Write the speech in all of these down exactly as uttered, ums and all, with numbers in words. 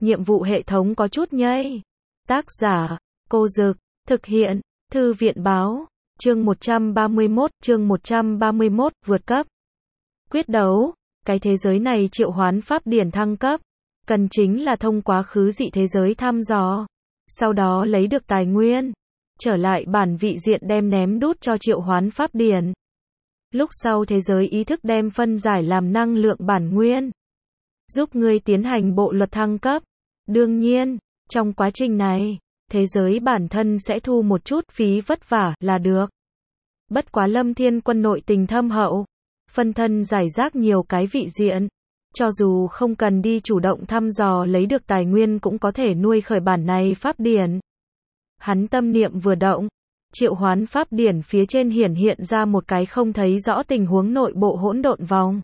nhiệm vụ hệ thống có chút nhây. Tác giả, Cô Dực, thực hiện, Thư viện Báo, chương một trăm ba mươi mốt, chương một trăm ba mươi mốt, vượt cấp. Quyết đấu, cái thế giới này triệu hoán pháp điển thăng cấp, cần chính là thông quá khứ dị thế giới thăm dò, sau đó lấy được tài nguyên, trở lại bản vị diện đem ném đút cho triệu hoán pháp điển. Lúc sau thế giới ý thức đem phân giải làm năng lượng bản nguyên, giúp ngươi tiến hành bộ luật thăng cấp. Đương nhiên, trong quá trình này, thế giới bản thân sẽ thu một chút phí vất vả là được. Bất quá Lâm Thiên Quân nội tình thâm hậu, phân thân giải rác nhiều cái vị diện, cho dù không cần đi chủ động thăm dò lấy được tài nguyên cũng có thể nuôi khởi bản này pháp điển. Hắn tâm niệm vừa động, triệu hoán pháp điển phía trên hiển hiện ra một cái không thấy rõ tình huống nội bộ hỗn độn vòng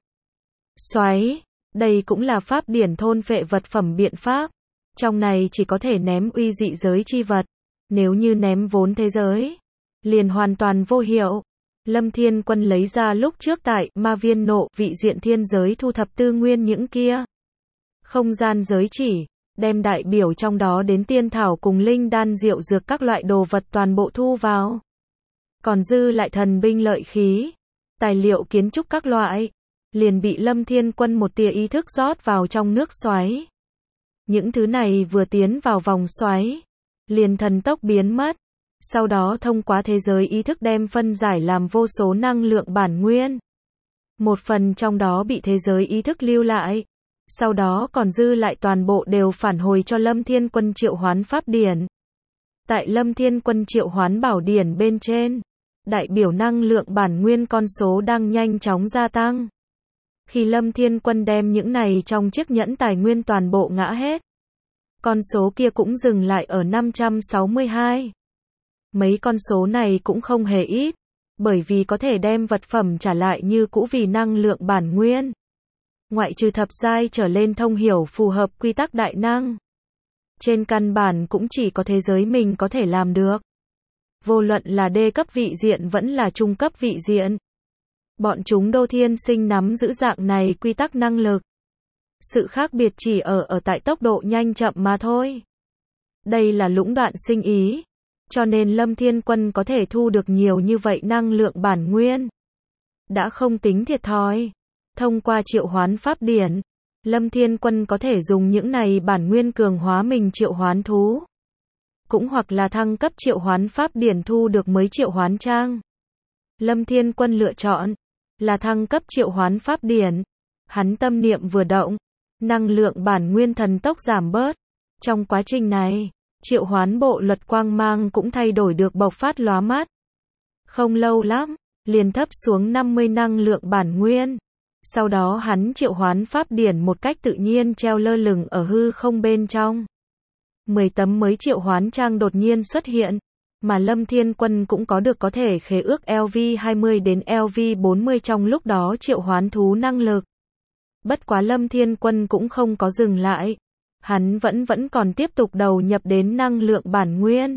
xoáy. Đây cũng là pháp điển thôn phệ vật phẩm biện pháp. Trong này chỉ có thể ném uy dị giới chi vật, nếu như ném vốn thế giới, liền hoàn toàn vô hiệu. Lâm Thiên Quân lấy ra lúc trước tại ma viên nộ vị diện thiên giới thu thập tư nguyên những kia không gian giới chỉ, đem đại biểu trong đó đến tiên thảo cùng linh đan diệu dược các loại đồ vật toàn bộ thu vào. Còn dư lại thần binh lợi khí, tài liệu kiến trúc các loại, liền bị Lâm Thiên Quân một tia ý thức rót vào trong nước xoáy. Những thứ này vừa tiến vào vòng xoáy, liền thần tốc biến mất, sau đó thông qua thế giới ý thức đem phân giải làm vô số năng lượng bản nguyên. Một phần trong đó bị thế giới ý thức lưu lại, sau đó còn dư lại toàn bộ đều phản hồi cho Lâm Thiên Quân triệu hoán pháp điển. Tại Lâm Thiên Quân triệu hoán bảo điển bên trên, đại biểu năng lượng bản nguyên con số đang nhanh chóng gia tăng. Khi Lâm Thiên Quân đem những này trong chiếc nhẫn tài nguyên toàn bộ ngã hết, con số kia cũng dừng lại ở năm trăm sáu mươi hai. Mấy con số này cũng không hề ít, bởi vì có thể đem vật phẩm trả lại như cũ vì năng lượng bản nguyên. Ngoại trừ thập giai trở lên thông hiểu phù hợp quy tắc đại năng, trên căn bản cũng chỉ có thế giới mình có thể làm được. Vô luận là đê cấp vị diện vẫn là trung cấp vị diện, bọn chúng đô thiên sinh nắm giữ dạng này quy tắc năng lực. Sự khác biệt chỉ ở ở tại tốc độ nhanh chậm mà thôi. Đây là lũng đoạn sinh ý, cho nên Lâm Thiên Quân có thể thu được nhiều như vậy năng lượng bản nguyên. Đã không tính thiệt thòi. Thông qua triệu hoán pháp điển, Lâm Thiên Quân có thể dùng những này bản nguyên cường hóa mình triệu hoán thú. Cũng hoặc là thăng cấp triệu hoán pháp điển thu được mới triệu hoán trang. Lâm Thiên Quân lựa chọn là thăng cấp triệu hoán pháp điển. Hắn tâm niệm vừa động, năng lượng bản nguyên thần tốc giảm bớt. Trong quá trình này, triệu hoán bộ luật quang mang cũng thay đổi được bộc phát lóa mắt. Không lâu lắm, liền thấp xuống năm mươi năng lượng bản nguyên. Sau đó hắn triệu hoán pháp điển một cách tự nhiên treo lơ lửng ở hư không bên trong. mười tấm mới triệu hoán trang đột nhiên xuất hiện, mà Lâm Thiên Quân cũng có được có thể khế ước L V hai mươi đến L V bốn mươi trong lúc đó triệu hoán thú năng lực. Bất quá Lâm Thiên Quân cũng không có dừng lại. Hắn vẫn vẫn còn tiếp tục đầu nhập đến năng lượng bản nguyên.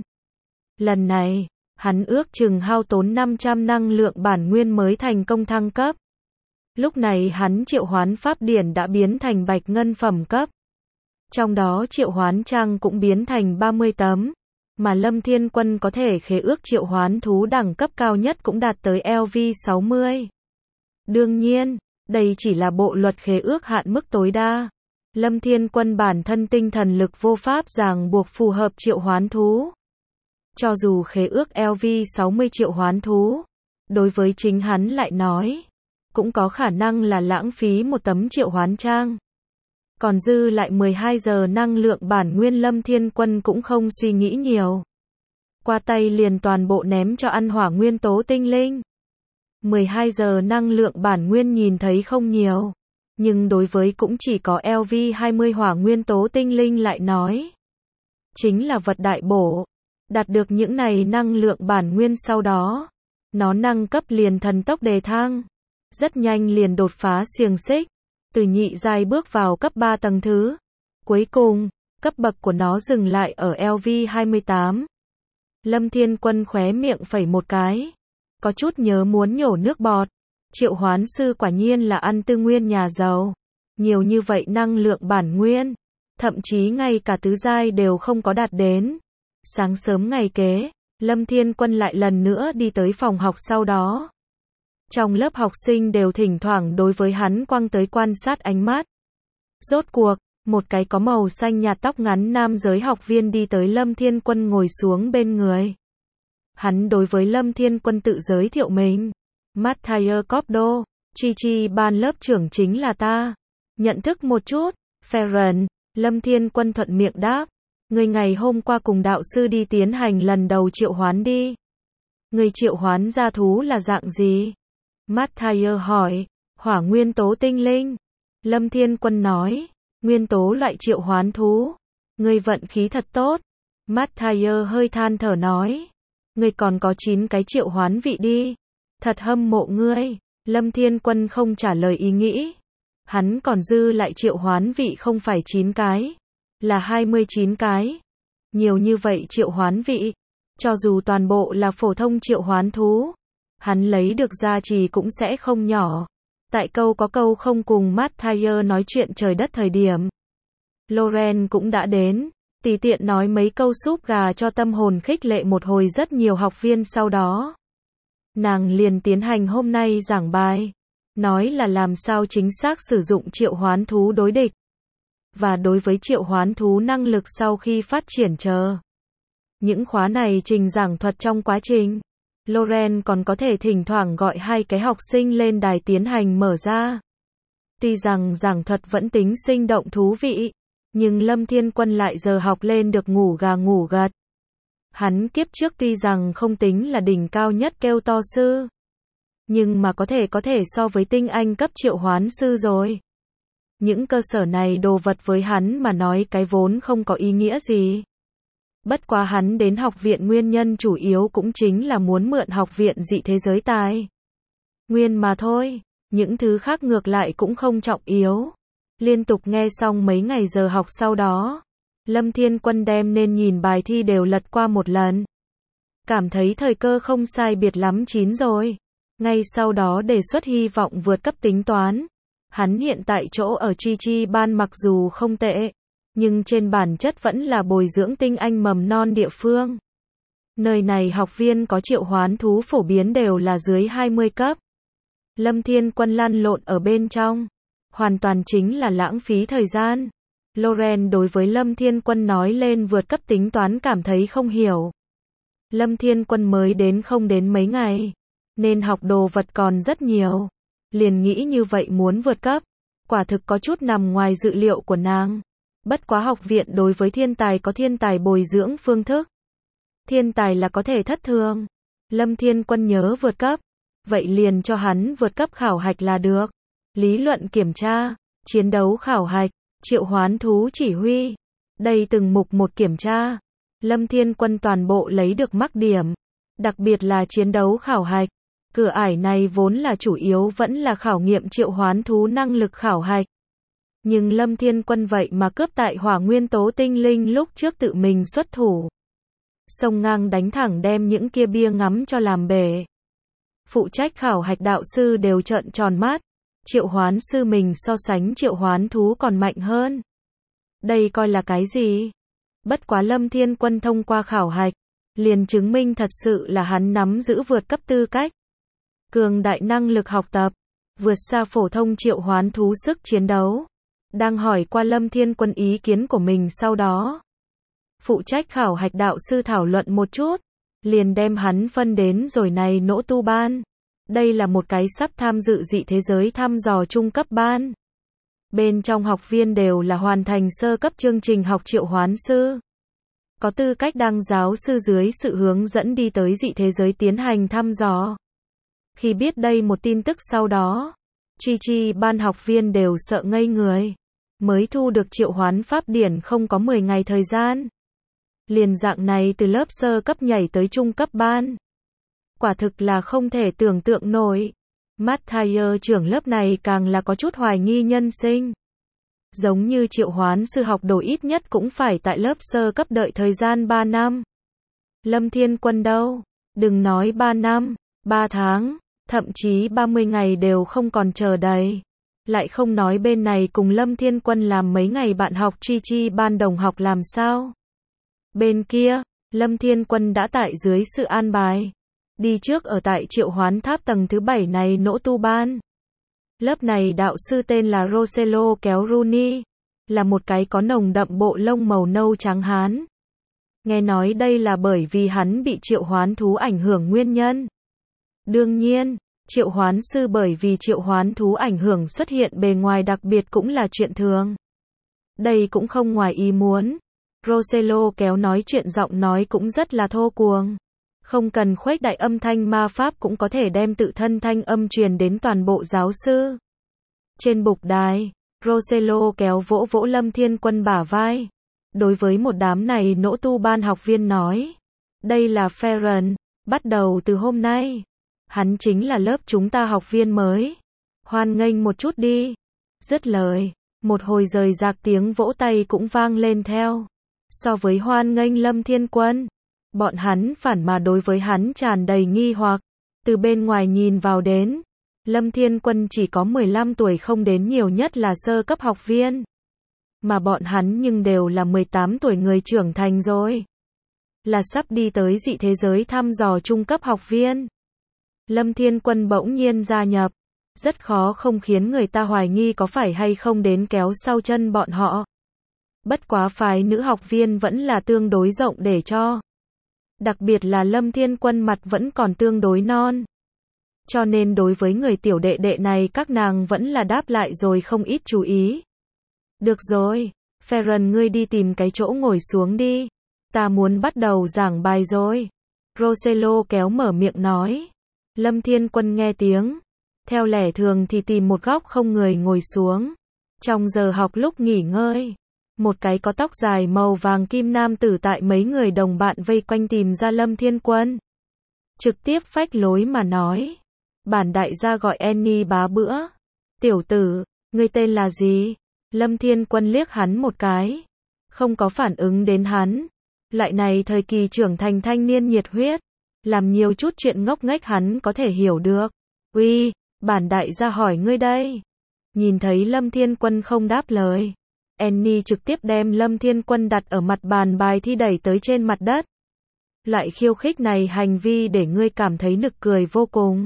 Lần này, hắn ước chừng hao tốn năm trăm năng lượng bản nguyên mới thành công thăng cấp. Lúc này hắn triệu hoán pháp điển đã biến thành bạch ngân phẩm cấp. Trong đó triệu hoán trang cũng biến thành ba mươi tấm, mà Lâm Thiên Quân có thể khế ước triệu hoán thú đẳng cấp cao nhất cũng đạt tới L V sáu mươi. Đương nhiên, đây chỉ là bộ luật khế ước hạn mức tối đa. Lâm Thiên Quân bản thân tinh thần lực vô pháp ràng buộc phù hợp triệu hoán thú. Cho dù khế ước L V sáu mươi triệu hoán thú, đối với chính hắn lại nói, cũng có khả năng là lãng phí một tấm triệu hoán trang. Còn dư lại mười hai giờ năng lượng bản nguyên Lâm Thiên Quân cũng không suy nghĩ nhiều. Qua tay liền toàn bộ ném cho ăn hỏa nguyên tố tinh linh. mười hai giờ năng lượng bản nguyên nhìn thấy không nhiều, nhưng đối với cũng chỉ có L V hai mươi hỏa nguyên tố tinh linh lại nói, chính là vật đại bổ. Đạt được những này năng lượng bản nguyên sau đó, nó nâng cấp liền thần tốc đề thăng, rất nhanh liền đột phá xiềng xích, từ nhị giai bước vào cấp ba tầng thứ. Cuối cùng, cấp bậc của nó dừng lại ở L V hai mươi tám. Lâm Thiên Quân khóe miệng phẩy một cái, có chút nhớ muốn nhổ nước bọt. Triệu hoán sư quả nhiên là ăn tư nguyên nhà giàu. Nhiều như vậy năng lượng bản nguyên, thậm chí ngay cả tứ giai đều không có đạt đến. Sáng sớm ngày kế, Lâm Thiên Quân lại lần nữa đi tới phòng học sau đó. Trong lớp học sinh đều thỉnh thoảng đối với hắn quăng tới quan sát ánh mắt. Rốt cuộc, một cái có màu xanh nhạt tóc ngắn nam giới học viên đi tới Lâm Thiên Quân ngồi xuống bên người. Hắn đối với Lâm Thiên Quân tự giới thiệu mình. Mathieu Copdo, Chi Chi ban lớp trưởng chính là ta. Nhận thức một chút, Ferren, Lâm Thiên Quân thuận miệng đáp. Người ngày hôm qua cùng đạo sư đi tiến hành lần đầu triệu hoán đi. Người triệu hoán ra thú là dạng gì? Mathieu hỏi. Hỏa nguyên tố tinh linh. Lâm Thiên Quân nói. Nguyên tố loại triệu hoán thú. Người vận khí thật tốt. Mathieu hơi than thở nói. Người còn có chín cái triệu hoán vị đi. Thật hâm mộ ngươi. Lâm Thiên Quân không trả lời ý nghĩ. Hắn còn dư lại triệu hoán vị không phải chín cái, là hai mươi chín cái. Nhiều như vậy triệu hoán vị, cho dù toàn bộ là phổ thông triệu hoán thú, hắn lấy được gia trì cũng sẽ không nhỏ. Tại câu có câu không cùng Mathieu nói chuyện trời đất thời điểm, Loren cũng đã đến, tùy tiện nói mấy câu súp gà cho tâm hồn khích lệ một hồi rất nhiều học viên sau đó. Nàng liền tiến hành hôm nay giảng bài, nói là làm sao chính xác sử dụng triệu hoán thú đối địch, và đối với triệu hoán thú năng lực sau khi phát triển chờ. Những khóa này trình giảng thuật trong quá trình, Loren còn có thể thỉnh thoảng gọi hai cái học sinh lên đài tiến hành mở ra. Tuy rằng giảng thuật vẫn tính sinh động thú vị, nhưng Lâm Thiên Quân lại giờ học lên được ngủ gà ngủ gật. Hắn kiếp trước tuy rằng không tính là đỉnh cao nhất kêu to sư, nhưng mà có thể có thể so với tinh anh cấp triệu hoán sư rồi. Những cơ sở này đồ vật với hắn mà nói cái vốn không có ý nghĩa gì. Bất quá hắn đến học viện nguyên nhân chủ yếu cũng chính là muốn mượn học viện dị thế giới tài nguyên mà thôi, những thứ khác ngược lại cũng không trọng yếu. Liên tục nghe xong mấy ngày giờ học sau đó, Lâm Thiên Quân đem nên nhìn bài thi đều lật qua một lần. Cảm thấy thời cơ không sai biệt lắm chín rồi. Ngay sau đó đề xuất hy vọng vượt cấp tính toán. Hắn hiện tại chỗ ở Chi Chi ban mặc dù không tệ, nhưng trên bản chất vẫn là bồi dưỡng tinh anh mầm non địa phương. Nơi này học viên có triệu hoán thú phổ biến đều là dưới hai mươi cấp. Lâm Thiên Quân lăn lộn ở bên trong, hoàn toàn chính là lãng phí thời gian. Loren đối với Lâm Thiên Quân nói lên vượt cấp tính toán cảm thấy không hiểu. Lâm Thiên Quân mới đến không đến mấy ngày, nên học đồ vật còn rất nhiều. Liền nghĩ như vậy muốn vượt cấp, quả thực có chút nằm ngoài dự liệu của nàng. Bất quá học viện đối với thiên tài có thiên tài bồi dưỡng phương thức. Thiên tài là có thể thất thường. Lâm Thiên Quân nhớ vượt cấp, vậy liền cho hắn vượt cấp khảo hạch là được. Lý luận kiểm tra, chiến đấu khảo hạch, triệu hoán thú chỉ huy. Đây từng mục một kiểm tra. Lâm Thiên Quân toàn bộ lấy được mắc điểm. Đặc biệt là chiến đấu khảo hạch. Cửa ải này vốn là chủ yếu vẫn là khảo nghiệm triệu hoán thú năng lực khảo hạch. Nhưng Lâm Thiên Quân vậy mà cướp tại hỏa nguyên tố tinh linh lúc trước tự mình xuất thủ. Sông ngang đánh thẳng đem những kia bia ngắm cho làm bể. Phụ trách khảo hạch đạo sư đều trợn tròn mắt. Triệu hoán sư mình so sánh triệu hoán thú còn mạnh hơn. Đây coi là cái gì? Bất quá Lâm Thiên Quân thông qua khảo hạch, liền chứng minh thật sự là hắn nắm giữ vượt cấp tư cách. Cường đại năng lực học tập, vượt xa phổ thông triệu hoán thú sức chiến đấu. Đang hỏi qua Lâm Thiên Quân ý kiến của mình sau đó. Phụ trách khảo hạch đạo sư thảo luận một chút, liền đem hắn phân đến rồi này nỗ tu ban. Đây là một cái sắp tham dự dị thế giới thăm dò trung cấp ban. Bên trong học viên đều là hoàn thành sơ cấp chương trình học triệu hoán sư. Có tư cách đăng giáo sư dưới sự hướng dẫn đi tới dị thế giới tiến hành thăm dò. Khi biết đây một tin tức sau đó, Chi Chi ban học viên đều sợ ngây người. Mới thu được triệu hoán pháp điển không có mười ngày thời gian. Liền dạng này từ lớp sơ cấp nhảy tới trung cấp ban. Quả thực là không thể tưởng tượng nổi. Mathieu trưởng lớp này càng là có chút hoài nghi nhân sinh. Giống như triệu hoán sư học đồ ít nhất cũng phải tại lớp sơ cấp đợi thời gian ba năm. Lâm Thiên Quân đâu? Đừng nói ba năm, ba tháng, thậm chí ba mươi ngày đều không còn chờ đầy. Lại không nói bên này cùng Lâm Thiên Quân làm mấy ngày bạn học chi chi ban đồng học làm sao. Bên kia, Lâm Thiên Quân đã tại dưới sự an bài. Đi trước ở tại Triệu Hoán Tháp tầng thứ bảy này nỗ tu ban. Lớp này đạo sư tên là Rosello kéo Rooney. Là một cái có nồng đậm bộ lông màu nâu trắng hán. Nghe nói đây là bởi vì hắn bị triệu hoán thú ảnh hưởng nguyên nhân. Đương nhiên, triệu hoán sư bởi vì triệu hoán thú ảnh hưởng xuất hiện bề ngoài đặc biệt cũng là chuyện thường. Đây cũng không ngoài ý muốn. Rosello kéo nói chuyện giọng nói cũng rất là thô cuồng. Không cần khuếch đại âm thanh ma pháp cũng có thể đem tự thân thanh âm truyền đến toàn bộ giáo sư. Trên bục đài, Rosello kéo vỗ vỗ Lâm Thiên Quân bả vai. Đối với một đám này nỗ tu ban học viên nói. Đây là Ferren, bắt đầu từ hôm nay. Hắn chính là lớp chúng ta học viên mới. Hoan nghênh một chút đi. Dứt lời, một hồi rời rạc tiếng vỗ tay cũng vang lên theo. So với hoan nghênh Lâm Thiên Quân, bọn hắn phản mà đối với hắn tràn đầy nghi hoặc. Từ bên ngoài nhìn vào đến, Lâm Thiên Quân chỉ có mười lăm tuổi không đến nhiều nhất là sơ cấp học viên. Mà bọn hắn nhưng đều là mười tám tuổi người trưởng thành rồi. Là sắp đi tới dị thế giới thăm dò trung cấp học viên. Lâm Thiên Quân bỗng nhiên gia nhập. Rất khó không khiến người ta hoài nghi có phải hay không đến kéo sau chân bọn họ. Bất quá phái nữ học viên vẫn là tương đối rộng để cho. Đặc biệt là Lâm Thiên Quân mặt vẫn còn tương đối non. Cho nên đối với người tiểu đệ đệ này các nàng vẫn là đáp lại rồi không ít chú ý. Được rồi, Ferren ngươi đi tìm cái chỗ ngồi xuống đi. Ta muốn bắt đầu giảng bài rồi. Rosello kéo mở miệng nói. Lâm Thiên Quân nghe tiếng. Theo lẽ thường thì tìm một góc không người ngồi xuống. Trong giờ học lúc nghỉ ngơi, một cái có tóc dài màu vàng kim nam tử tại mấy người đồng bạn vây quanh tìm ra Lâm Thiên Quân. Trực tiếp phách lối mà nói. Bản đại gia gọi Annie bá bữa. Tiểu tử, ngươi tên là gì? Lâm Thiên Quân liếc hắn một cái. Không có phản ứng đến hắn. Loại này thời kỳ trưởng thành thanh niên nhiệt huyết. Làm nhiều chút chuyện ngốc nghếch hắn có thể hiểu được. Uy, bản đại gia hỏi ngươi đây. Nhìn thấy Lâm Thiên Quân không đáp lời. Annie trực tiếp đem Lâm Thiên Quân đặt ở mặt bàn bài thi đẩy tới trên mặt đất. Loại khiêu khích này hành vi để ngươi cảm thấy nực cười vô cùng.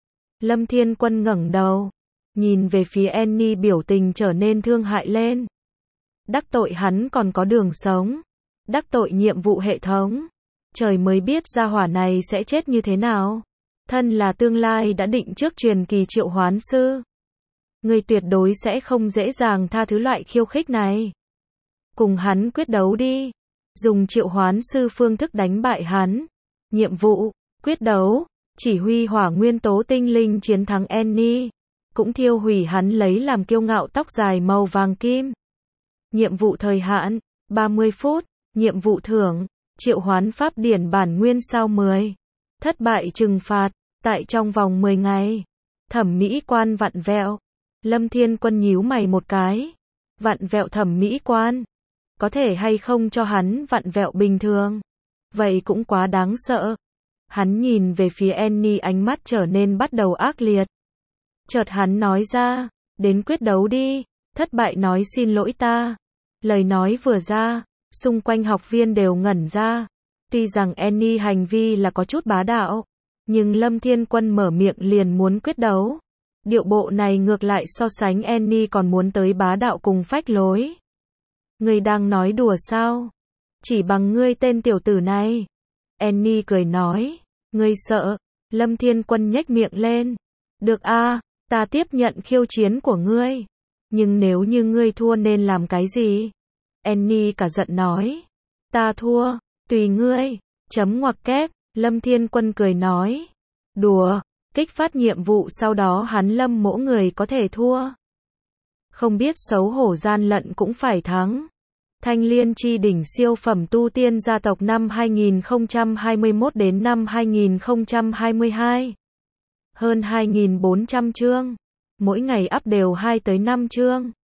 Lâm Thiên Quân ngẩng đầu. Nhìn về phía Annie biểu tình trở nên thương hại lên. Đắc tội hắn còn có đường sống. Đắc tội nhiệm vụ hệ thống. Trời mới biết gia hỏa này sẽ chết như thế nào. Thân là tương lai đã định trước truyền kỳ triệu hoán sư. Người tuyệt đối sẽ không dễ dàng tha thứ loại khiêu khích này. Cùng hắn quyết đấu đi. Dùng triệu hoán sư phương thức đánh bại hắn. Nhiệm vụ, quyết đấu, chỉ huy hỏa nguyên tố tinh linh chiến thắng Annie. Cũng thiêu hủy hắn lấy làm kiêu ngạo tóc dài màu vàng kim. Nhiệm vụ thời hạn, ba mươi phút. Nhiệm vụ thưởng, triệu hoán pháp điển bản nguyên sao mười. Thất bại trừng phạt, tại trong vòng mười ngày. Thẩm mỹ quan vặn vẹo. Lâm Thiên Quân nhíu mày một cái. Vặn vẹo thẩm mỹ quan. Có thể hay không cho hắn vặn vẹo bình thường. Vậy cũng quá đáng sợ. Hắn nhìn về phía Annie ánh mắt trở nên bắt đầu ác liệt. Chợt hắn nói ra, đến quyết đấu đi, thất bại nói xin lỗi ta. Lời nói vừa ra, xung quanh học viên đều ngẩn ra. Tuy rằng Annie hành vi là có chút bá đạo, nhưng Lâm Thiên Quân mở miệng liền muốn quyết đấu. Điệu bộ này ngược lại so sánh Annie còn muốn tới bá đạo cùng phách lối. Ngươi đang nói đùa sao? Chỉ bằng ngươi tên tiểu tử này. Annie cười nói, ngươi sợ? Lâm Thiên Quân nhếch miệng lên. Được a, ta tiếp nhận khiêu chiến của ngươi. Nhưng nếu như ngươi thua nên làm cái gì? Annie cả giận nói. Ta thua, tùy ngươi. Chấm ngoặc kép, Lâm Thiên Quân cười nói. Đùa, kích phát nhiệm vụ sau đó hắn lâm mỗi người có thể thua. Không biết xấu hổ gian lận cũng phải thắng. Thanh Liên chi đỉnh siêu phẩm tu tiên gia tộc năm hai nghìn không trăm hai mươi mốt đến năm hai nghìn không trăm hai mươi hai. Hơn hai nghìn bốn trăm chương. Mỗi ngày up đều hai tới năm chương.